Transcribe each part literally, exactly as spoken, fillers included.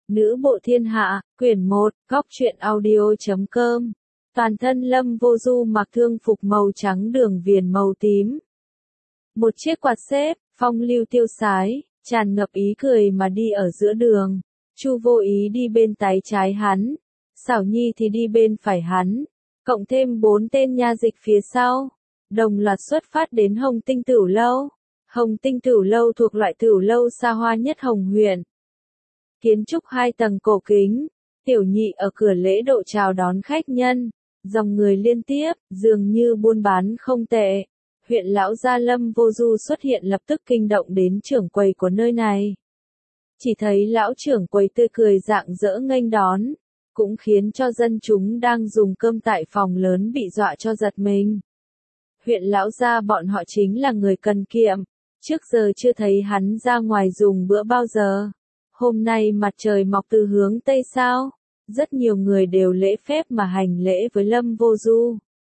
Nữ bộ thiên hạ, quyển một, góc truyện audio chấm com. Toàn thân Lâm Vô Du mặc thương phục màu trắng đường viền màu tím. Một chiếc quạt xếp, phong lưu tiêu sái, tràn ngập ý cười mà đi ở giữa đường. Chu Vô Ý đi bên tay trái hắn, Xảo Nhi thì đi bên phải hắn, cộng thêm bốn tên nha dịch phía sau, đồng loạt xuất phát đến Hồng Tinh Tửu Lâu. Hồng Tinh Tửu Lâu thuộc loại tửu lâu xa hoa nhất Hồng huyện. Kiến trúc hai tầng cổ kính, tiểu nhị ở cửa lễ độ chào đón khách nhân, dòng người liên tiếp, dường như buôn bán không tệ. Huyện lão gia Lâm Vô Du xuất hiện lập tức kinh động đến trưởng quầy của nơi này. Chỉ thấy lão trưởng quầy tươi cười rạng rỡ nghênh đón, cũng khiến cho dân chúng đang dùng cơm tại phòng lớn bị dọa cho giật mình. Huyện lão gia bọn họ chính là người cần kiệm, trước giờ chưa thấy hắn ra ngoài dùng bữa bao giờ. Hôm nay mặt trời mọc từ hướng Tây sao? Rất nhiều người đều lễ phép mà hành lễ với Lâm Vô Du.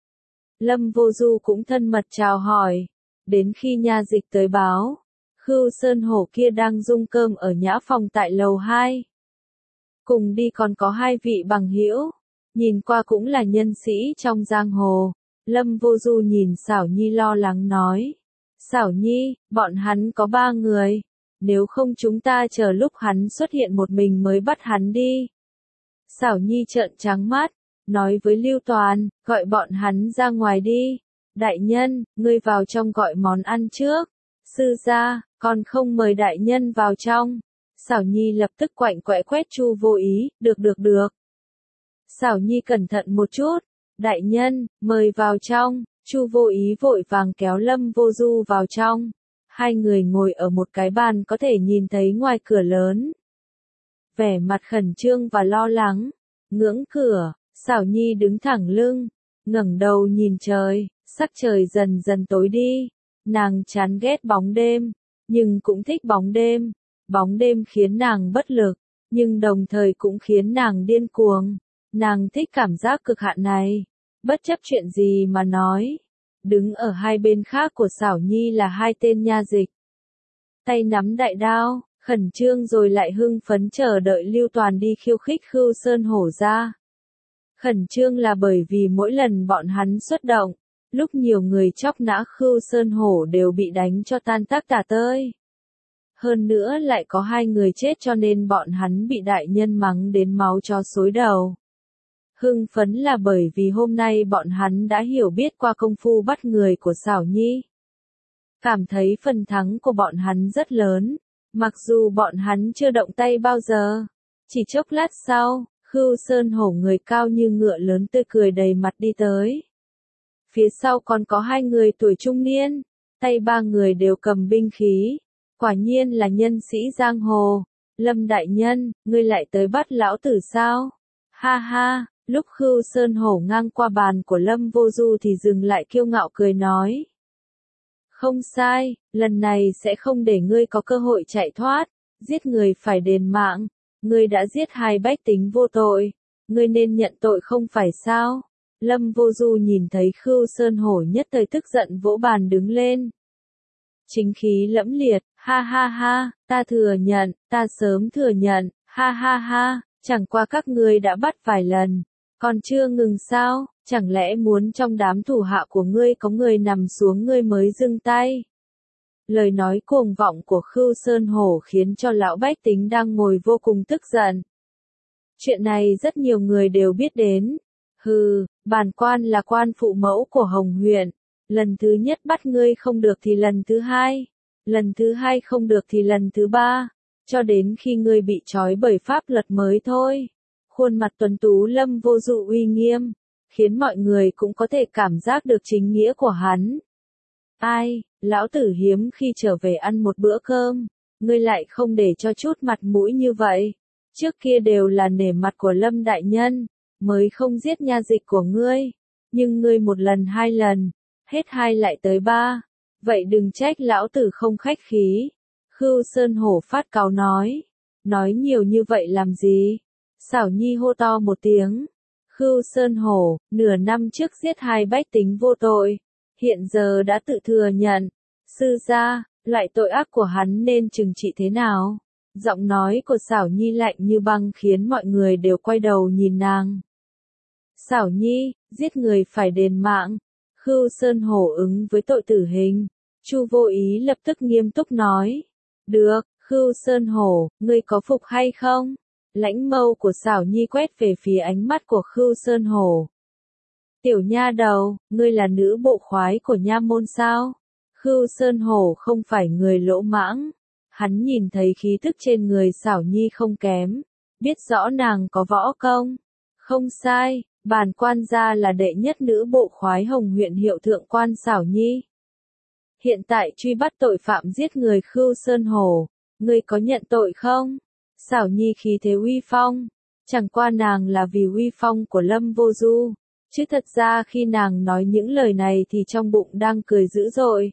Lâm Vô Du cũng thân mật chào hỏi. Đến khi nha dịch tới báo, Khưu Sơn Hổ kia đang dung cơm ở nhã phòng tại lầu hai. Cùng đi còn có hai vị bằng hữu, nhìn qua cũng là nhân sĩ trong giang hồ. Lâm Vô Du nhìn Xảo Nhi lo lắng nói. Xảo Nhi, bọn hắn có ba người. Nếu không chúng ta chờ lúc hắn xuất hiện một mình mới bắt hắn đi. Xảo Nhi trợn trắng mắt, nói với Lưu Toàn, gọi bọn hắn ra ngoài đi. Đại nhân, ngươi vào trong gọi món ăn trước. Sư gia, còn không mời đại nhân vào trong. Xảo Nhi lập tức quạnh quẽ quét Chu Vô Ý, được được được. Xảo Nhi cẩn thận một chút. Đại nhân, mời vào trong. Chu Vô Ý vội vàng kéo Lâm Vô Du vào trong. Hai người ngồi ở một cái bàn có thể nhìn thấy ngoài cửa lớn. Vẻ mặt khẩn trương và lo lắng. Ngưỡng cửa, Xảo Nhi đứng thẳng lưng, ngẩng đầu nhìn trời, sắc trời dần dần tối đi. Nàng chán ghét bóng đêm, nhưng cũng thích bóng đêm. Bóng đêm khiến nàng bất lực, nhưng đồng thời cũng khiến nàng điên cuồng. Nàng thích cảm giác cực hạn này, bất chấp chuyện gì mà nói. Đứng ở hai bên khác của Xảo Nhi là hai tên nha dịch. Tay nắm đại đao, khẩn trương rồi lại hưng phấn chờ đợi Lưu Toàn đi khiêu khích Khưu Sơn Hổ ra. Khẩn trương là bởi vì mỗi lần bọn hắn xuất động, lúc nhiều người chóc nã Khưu Sơn Hổ đều bị đánh cho tan tác tả tơi. Hơn nữa lại có hai người chết cho nên bọn hắn bị đại nhân mắng đến máu chó xối đầu. Hưng phấn là bởi vì hôm nay bọn hắn đã hiểu biết qua công phu bắt người của Xảo Nhi. Cảm thấy phần thắng của bọn hắn rất lớn, mặc dù bọn hắn chưa động tay bao giờ. Chỉ chốc lát sau, Khưu Sơn Hổ người cao như ngựa lớn tươi cười đầy mặt đi tới. Phía sau còn có hai người tuổi trung niên, tay ba người đều cầm binh khí. Quả nhiên là nhân sĩ giang hồ. Lâm đại nhân, ngươi lại tới bắt lão tử sao? Ha ha. Lúc Khưu Sơn Hổ ngang qua bàn của Lâm Vô Du thì dừng lại kiêu ngạo cười nói. Không sai, lần này sẽ không để ngươi có cơ hội chạy thoát, giết người phải đền mạng, ngươi đã giết hai bách tính vô tội, ngươi nên nhận tội không phải sao? Lâm Vô Du nhìn thấy Khưu Sơn Hổ nhất thời tức giận vỗ bàn đứng lên. Chính khí lẫm liệt, ha ha ha, ta thừa nhận, ta sớm thừa nhận, ha ha ha, chẳng qua các ngươi đã bắt vài lần. Còn chưa ngừng sao, chẳng lẽ muốn trong đám thủ hạ của ngươi có người nằm xuống ngươi mới dừng tay? Lời nói cuồng vọng của Khưu Sơn Hổ khiến cho lão bách tính đang ngồi vô cùng tức giận. Chuyện này rất nhiều người đều biết đến. Hừ, bản quan là quan phụ mẫu của Hồng huyện. Lần thứ nhất bắt ngươi không được thì lần thứ hai. Lần thứ hai không được thì lần thứ ba. Cho đến khi ngươi bị trói bởi pháp luật mới thôi. Khuôn mặt tuấn tú Lâm Vô Du uy nghiêm, khiến mọi người cũng có thể cảm giác được chính nghĩa của hắn. Ai, lão tử hiếm khi trở về ăn một bữa cơm, ngươi lại không để cho chút mặt mũi như vậy. Trước kia đều là nể mặt của Lâm đại nhân, mới không giết nha dịch của ngươi. Nhưng ngươi một lần hai lần, hết hai lại tới ba. Vậy đừng trách lão tử không khách khí. Khưu Sơn Hổ phát cáu nói. Nói nhiều như vậy làm gì? Xảo Nhi hô to một tiếng. Khưu Sơn Hổ, nửa năm trước giết hai bách tính vô tội, hiện giờ đã tự thừa nhận. Sư gia, loại tội ác của hắn nên trừng trị thế nào? Giọng nói của Xảo Nhi lạnh như băng khiến mọi người đều quay đầu nhìn nàng. Xảo Nhi, giết người phải đền mạng. Khưu Sơn Hổ ứng với tội tử hình. Chu Vô Ý lập tức nghiêm túc nói. Được, Khưu Sơn Hổ, ngươi có phục hay không? Lãnh mâu của Xảo Nhi quét về phía ánh mắt của Khưu Sơn Hổ. Tiểu nha đầu, ngươi là nữ bộ khoái của nha môn sao? Khưu Sơn Hổ không phải người lỗ mãng. Hắn nhìn thấy khí thức trên người Xảo Nhi không kém. Biết rõ nàng có võ công. Không sai, bản quan gia là đệ nhất nữ bộ khoái Hồng huyện hiệu thượng quan Xảo Nhi. Hiện tại truy bắt tội phạm giết người Khưu Sơn Hổ. Ngươi có nhận tội không? Xảo Nhi khí thế uy phong. Chẳng qua nàng là vì uy phong của Lâm Vô Du. Chứ thật ra khi nàng nói những lời này thì trong bụng đang cười dữ dội.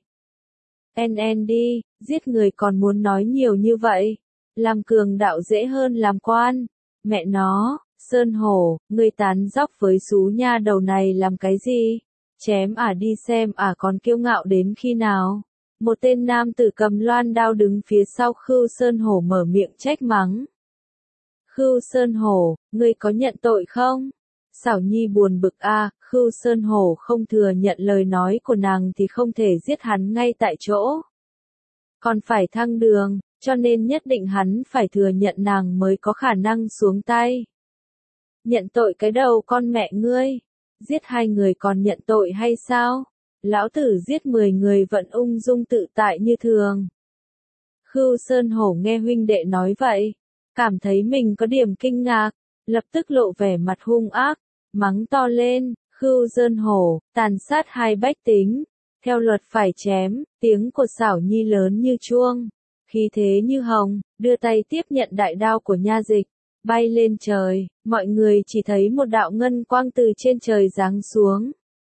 En en đi, giết người còn muốn nói nhiều như vậy. Làm cường đạo dễ hơn làm quan. Mẹ nó, Sơn Hổ, ngươi tán dóc với xú nha đầu này làm cái gì? Chém ả đi xem ả còn kiêu ngạo đến khi nào. Một tên nam tử cầm loan đao đứng phía sau Khưu Sơn Hổ mở miệng trách mắng. Khưu Sơn Hổ, ngươi có nhận tội không? Xảo Nhi buồn bực a, à, Khưu Sơn Hổ không thừa nhận lời nói của nàng thì không thể giết hắn ngay tại chỗ. Còn phải thăng đường, cho nên nhất định hắn phải thừa nhận nàng mới có khả năng xuống tay. Nhận tội cái đầu con mẹ ngươi, giết hai người còn nhận tội hay sao? Lão tử giết mười người vẫn ung dung tự tại như thường. Khưu Sơn Hổ nghe huynh đệ nói vậy, cảm thấy mình có điểm kinh ngạc, lập tức lộ vẻ mặt hung ác, mắng to lên, Khưu Sơn Hổ, tàn sát hai bách tính, theo luật phải chém, tiếng của Xảo Nhi lớn như chuông, khí thế như hồng, đưa tay tiếp nhận đại đao của nha dịch, bay lên trời, mọi người chỉ thấy một đạo ngân quang từ trên trời giáng xuống.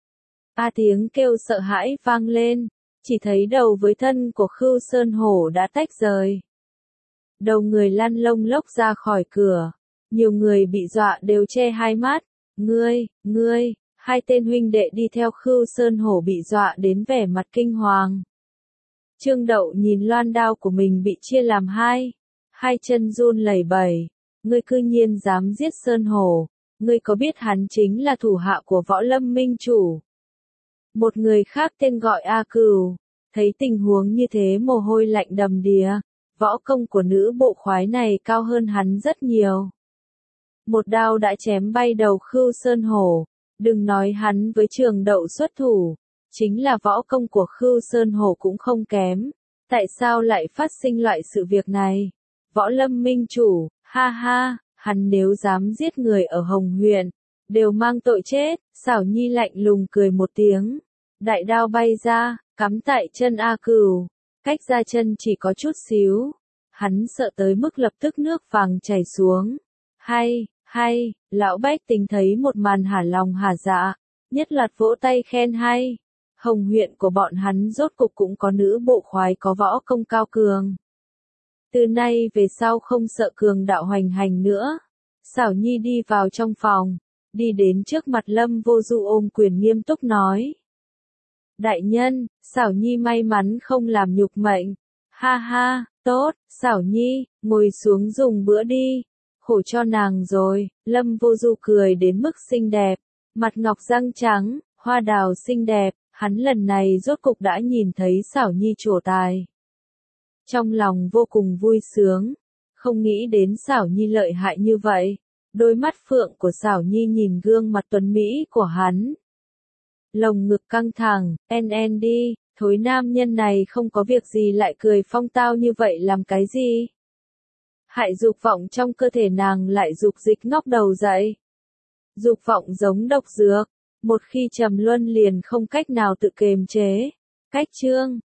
A tiếng kêu sợ hãi vang lên, chỉ thấy đầu với thân của Khưu Sơn Hổ đã tách rời. Đầu người lăn lông lốc ra khỏi cửa, nhiều người bị dọa đều che hai mắt, ngươi, ngươi, hai tên huynh đệ đi theo Khưu Sơn Hổ bị dọa đến vẻ mặt kinh hoàng. Trương Đậu nhìn loan đao của mình bị chia làm hai, hai chân run lẩy bẩy, ngươi cư nhiên dám giết Sơn Hổ, ngươi có biết hắn chính là thủ hạ của Võ Lâm Minh Chủ. Một người khác tên gọi A Cừu, thấy tình huống như thế mồ hôi lạnh đầm đìa, võ công của nữ bộ khoái này cao hơn hắn rất nhiều. Một đao đã chém bay đầu Khưu Sơn Hổ, đừng nói hắn với Trường Đậu xuất thủ, chính là võ công của Khưu Sơn Hổ cũng không kém, tại sao lại phát sinh loại sự việc này? Võ Lâm Minh Chủ, ha ha, hắn nếu dám giết người ở Hồng huyện, đều mang tội chết. Xảo Nhi lạnh lùng cười một tiếng, đại đao bay ra, cắm tại chân A Cừu, cách ra chân chỉ có chút xíu, hắn sợ tới mức lập tức nước vàng chảy xuống. Hay, hay, lão bách tính thấy một màn hả lòng hả dạ, nhất loạt vỗ tay khen hay. Hồng huyện của bọn hắn rốt cục cũng có nữ bộ khoái có võ công cao cường. Từ nay về sau không sợ cường đạo hoành hành nữa. Xảo Nhi đi vào trong phòng, đi đến trước mặt Lâm Vô Du ôm quyền nghiêm túc nói. Đại nhân, Xảo Nhi may mắn không làm nhục mệnh. Ha ha, tốt, Xảo Nhi, ngồi xuống dùng bữa đi. Khổ cho nàng rồi, Lâm Vô Du cười đến mức xinh đẹp, mặt ngọc răng trắng, hoa đào xinh đẹp, hắn lần này rốt cục đã nhìn thấy Xảo Nhi trổ tài. Trong lòng vô cùng vui sướng, không nghĩ đến Xảo Nhi lợi hại như vậy. Đôi mắt phượng của Xảo Nhi nhìn gương mặt tuấn mỹ của hắn. Lồng ngực căng thẳng, en en đi, thối nam nhân này không có việc gì lại cười phong tao như vậy làm cái gì? Hại dục vọng trong cơ thể nàng lại dục dịch ngóc đầu dậy. Dục vọng giống độc dược, một khi trầm luân liền không cách nào tự kiềm chế. Cách chương